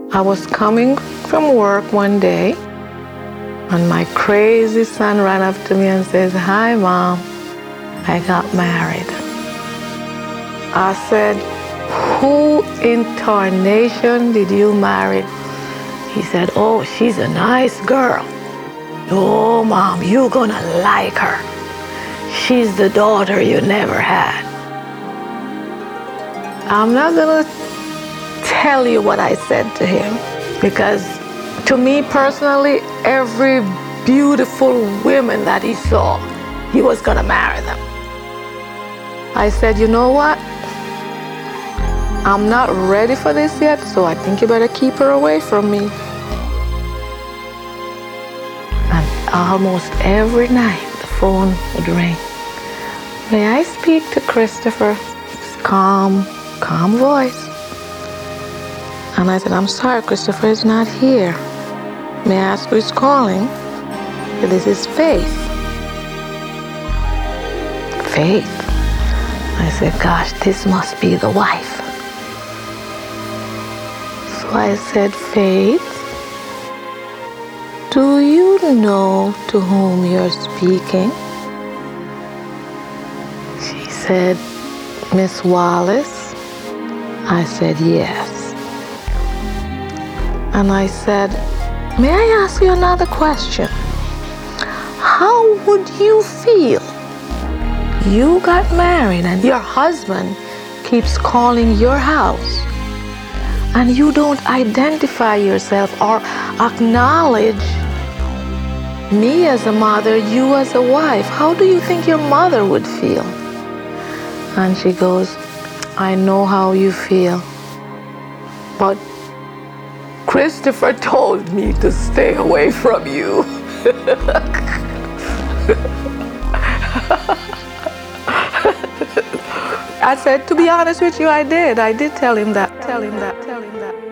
I was coming from work one day, and my crazy son ran up to me and says, "Hi, Mom, I got married." I said, "Who in tarnation did you marry?" He said, "Oh, she's a nice girl." "Oh, Mom, you're gonna like her. She's the daughter you never had." I'm not gonna tell you what I said to him, because to me personally, every beautiful woman that he saw, he was gonna marry them. I said, "You know what? I'm not ready for this yet, so I think you better keep her away from me." And almost every night the phone would ring. "May I speak to Christopher?" Calm voice. And I said, "I'm sorry, Christopher is not here. May I ask who's calling?" "This is Faith." "Faith?" I said, "Gosh, this must be the wife." So I said, "Faith, do you know to whom you're speaking?" She said, "Miss Wallace." I said, "Yes." And I said, "May I ask you another question? How would you feel? You got married and your husband keeps calling your house, and you don't identify yourself or acknowledge me as a mother, you as a wife. How do you think your mother would feel?" And she goes, "I know how you feel, but Christopher told me to stay away from you." I said, "To be honest with you, I did. I did tell him that.